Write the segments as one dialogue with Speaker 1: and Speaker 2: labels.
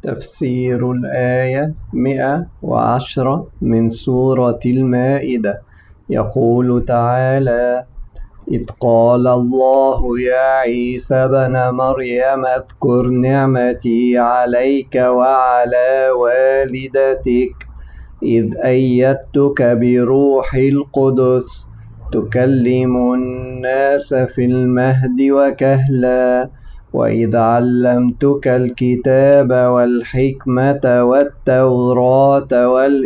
Speaker 1: تفسير الآية 110 من سورة المائدة. يقول تعالى: إذ قال الله يا عيسى ابن مريم اذكر نعمتي عليك وعلى والدتك إذ أيدتك بروح القدس تكلم الناس في المهد وكهلا وإذ علمتك الكتاب والحكمة والتوراة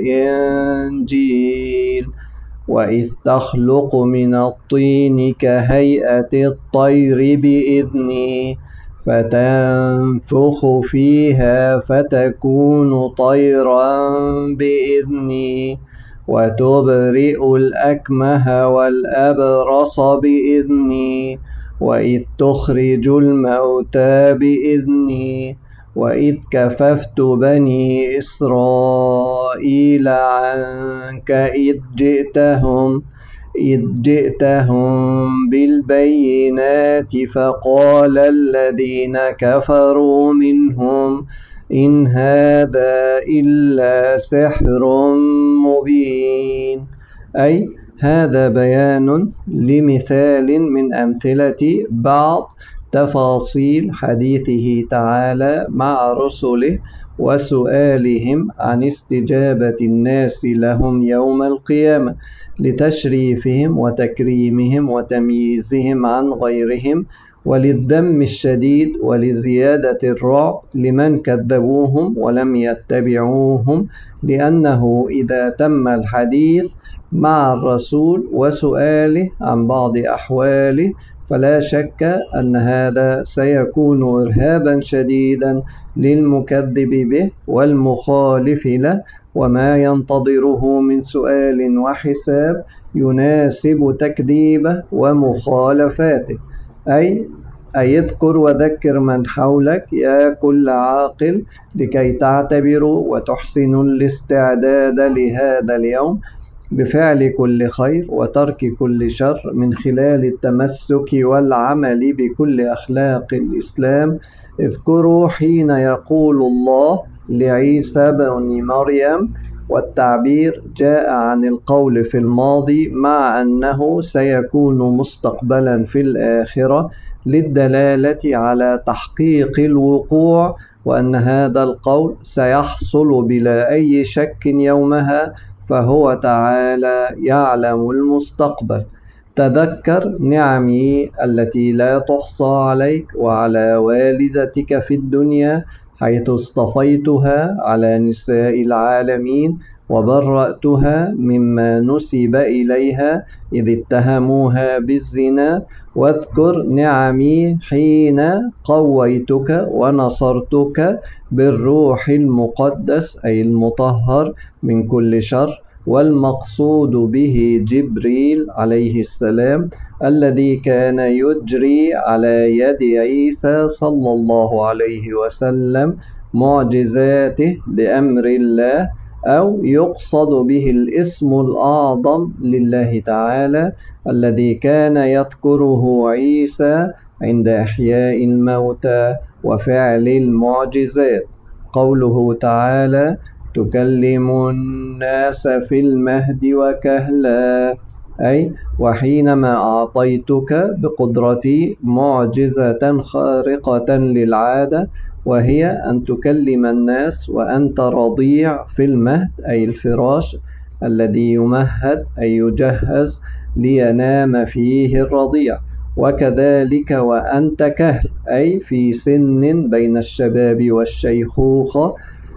Speaker 1: والإنجيل وإذ تخلق من الطين كهيئة الطير بإذني فتنفخ فيها فتكون طيرا بإذني وتبرئ الأكمه والأبرص بإذني وإذ تخرج الموتى بإذني وإذ كففت بني إسرائيل عنك إذ جئتهم بالبينات فقال الذين كفروا منهم إن هذا إلا سحر مبين. أي هذا بيان لمثال من أمثلة بعض تفاصيل حديثه تعالى مع رسله وسؤالهم عن استجابة الناس لهم يوم القيامة لتشريفهم وتكريمهم وتمييزهم عن غيرهم وللذم الشديد ولزيادة الرعب لمن كذبوهم ولم يتبعوهم، لأنه إذا تم الحديث مع الرسول وسؤاله عن بعض أحواله فلا شك أن هذا سيكون إرهابا شديدا للمكذب به والمخالف له، وما ينتظره من سؤال وحساب يناسب تكذيبه ومخالفاته. أي اذكر وذكر من حولك يا كل عاقل لكي تعتبروا وتحسنوا الاستعداد لهذا اليوم بفعل كل خير وترك كل شر من خلال التمسك والعمل بكل أخلاق الإسلام. اذكروا حين يقول الله لعيسى بن مريم، والتعبير جاء عن القول في الماضي مع أنه سيكون مستقبلا في الآخرة للدلالة على تحقيق الوقوع، وأن هذا القول سيحصل بلا أي شك يومها، فهو تعالى يعلم المستقبل. تذكر نعمي التي لا تحصى عليك وعلى والدتك في الدنيا، حيث اصطفيتها على نساء العالمين وبرأتها مما نسب إليها إذ اتهموها بالزنا. واذكر نعمي حين قويتك ونصرتك بالروح المقدس أي المطهر من كل شر، والمقصود به جبريل عليه السلام الذي كان يجري على يد عيسى صلى الله عليه وسلم معجزاته بأمر الله، أو يقصد به الاسم الأعظم لله تعالى الذي كان يذكره عيسى عند إحياء الموتى وفعل المعجزات. قوله تعالى: تكلم الناس في المهد وكهلا، أي وحينما أعطيتك بقدرتي معجزة خارقة للعادة، وهي أن تكلم الناس وأنت رضيع في المهد أي الفراش الذي يمهد أي يجهز لينام فيه الرضيع، وكذلك وأنت كهل أي في سن بين الشباب والشيخوخة،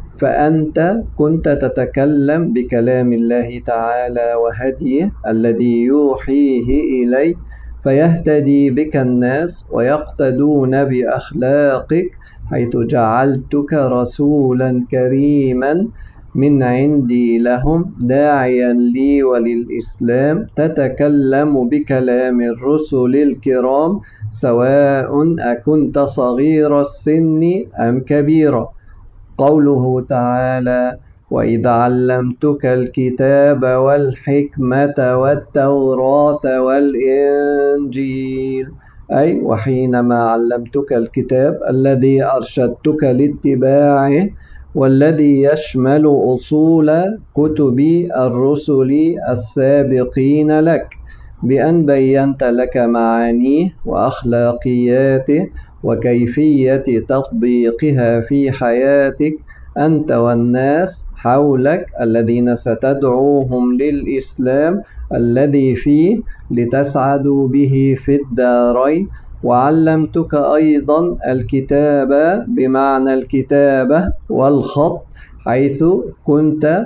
Speaker 1: فأنت كنت تتكلم بكلام الله تعالى وهديه الذي يوحيه إليك، فيهتدي بك الناس ويقتدون بأخلاقك، حيث جعلتك رسولا كريما من عندي لهم داعيا لي وللإسلام، تتكلم بكلام الرسل الكرام سواء أكنت صغير السن أم كبيرا. قوله تعالى: وإذ علمتك الكتاب والحكمة والتوراة والإنجيل، أي وحينما علمتك الكتاب الذي أرشدتك لاتباعه، والذي يشمل أصول كتب الرسل السابقين لك، بأن بينت لك معانيه وأخلاقياته وكيفية تطبيقها في حياتك أنت والناس حولك الذين ستدعوهم للإسلام الذي فيه لتسعدوا به في الدارين. وعلمتك أيضا الكتابة بمعنى الكتابة والخط، حيث كنت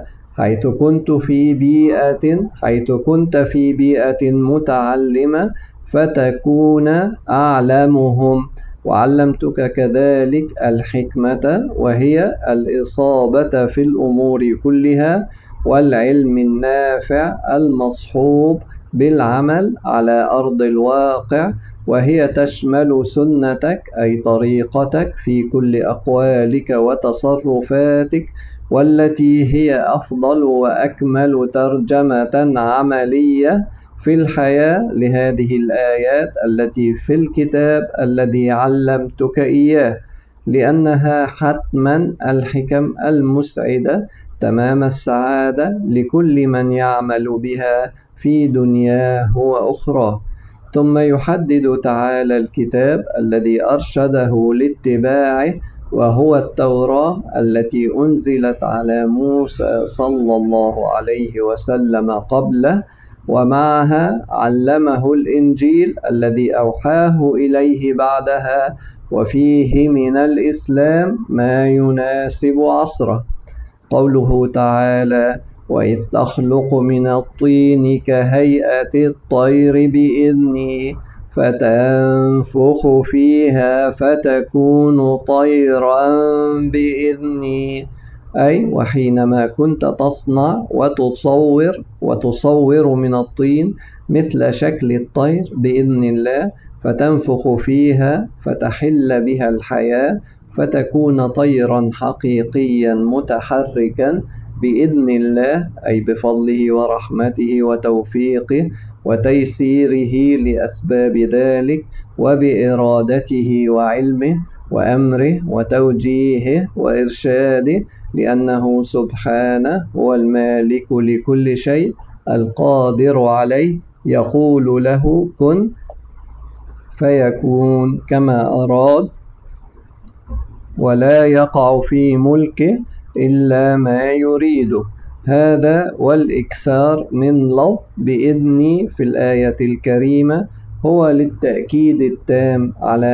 Speaker 1: حيث كنت في بيئة متعلمة فتكون أعلمهم. وعلمتك كذلك الحكمة، وهي الإصابة في الأمور كلها، والعلم النافع المصحوب بالعمل على أرض الواقع، وهي تشمل سنتك أي طريقتك في كل أقوالك وتصرفاتك، والتي هي أفضل وأكمل ترجمة عملية في الحياة لهذه الآيات التي في الكتاب الذي علمتك إياه، لأنها حتما الحكم المسعدة تمام السعادة لكل من يعمل بها في دنياه وأخراه. ثم يحدد تعالى الكتاب الذي أرشده لاتباعه، وهو التوراة التي أنزلت على موسى صلى الله عليه وسلم قبله، ومعها علمه الإنجيل الذي أوحاه إليه بعدها، وفيه من الإسلام ما يناسب عصره. قوله تعالى: وإذ تخلق من الطين كهيئة الطير بإذني فتنفخ فيها فتكون طيرا بإذني. أي وحينما كنت تصنع وتصور من الطين مثل شكل الطير بإذن الله، فتنفخ فيها فتحل بها الحياة، فتكون طيرا حقيقيا متحركا بإذن الله، أي بفضله ورحمته وتوفيقه وتيسيره لأسباب ذلك، وبإرادته وعلمه وأمره وتوجيهه وإرشاده، لأنه سبحانه هو المالك لكل شيء القادر عليه، يقول له كن فيكون كما أراد، ولا يقع في ملكه إلا ما يريده. هذا والإكثار من لفظ بإذني في الآية الكريمة هو للتأكيد التام على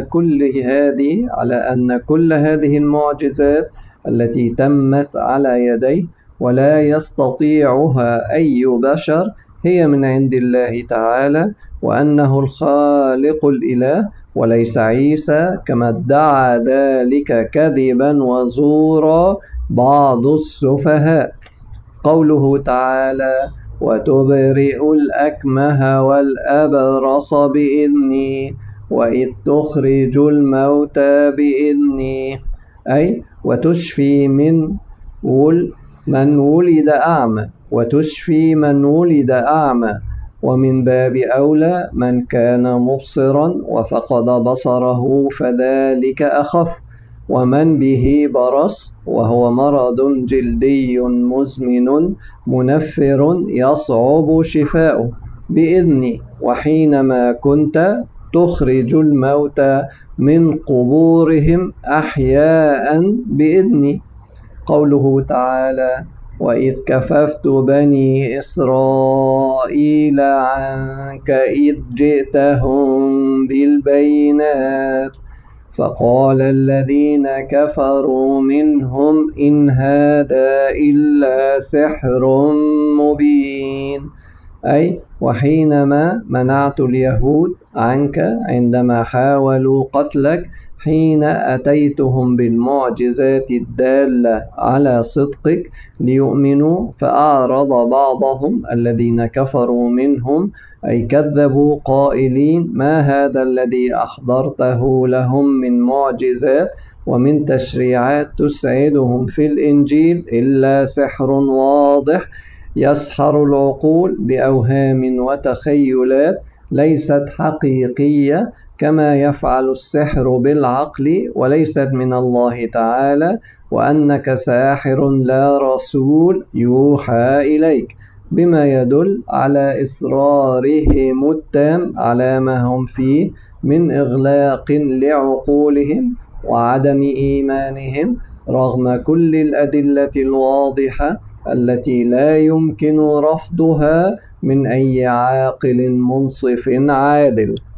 Speaker 1: أن كل هذه المعجزات التي تمت على يديه ولا يستطيعها أي بشر هي من عند الله تعالى، وأنه الخالق الإله وليس عيسى كما ادعى ذلك كذبا وزورا بعض السفهاء. قوله تعالى: وتبرئ الأكمه والأبرص بإذني وإذ تخرج الموتى بإذني، أي وتشفي من ولد أعمى، ومن باب أولى من كان مبصرا وفقد بصره فذلك أخف، ومن به برص وهو مرض جلدي مزمن منفر يصعب شفاؤه بإذني، وحينما كنت تخرج الموتى من قبورهم أحياء بإذني. قوله تعالى: وإذ كففت بني إسرائيل عنك إذ جئتهم بالبينات فقال الذين كفروا منهم إن هذا إلا سحر مبين. أي وحينما منعت اليهود عنك عندما حاولوا قتلك حين أتيتهم بالمعجزات الدالة على صدقك ليؤمنوا، فأعرض بعضهم الذين كفروا منهم، أي كذبوا قائلين: ما هذا الذي أحضرته لهم من معجزات ومن تشريعات تسعدهم في الإنجيل إلا سحر واضح يسحر العقول بأوهام وتخيلات ليست حقيقية كما يفعل السحر بالعقل وليست من الله تعالى، وأنك ساحر لا رسول يوحى إليك، بما يدل على إصرارهم التام على ما هم فيه من إغلاق لعقولهم وعدم إيمانهم رغم كل الأدلة الواضحة التي لا يمكن رفضها من أي عاقل منصف عادل.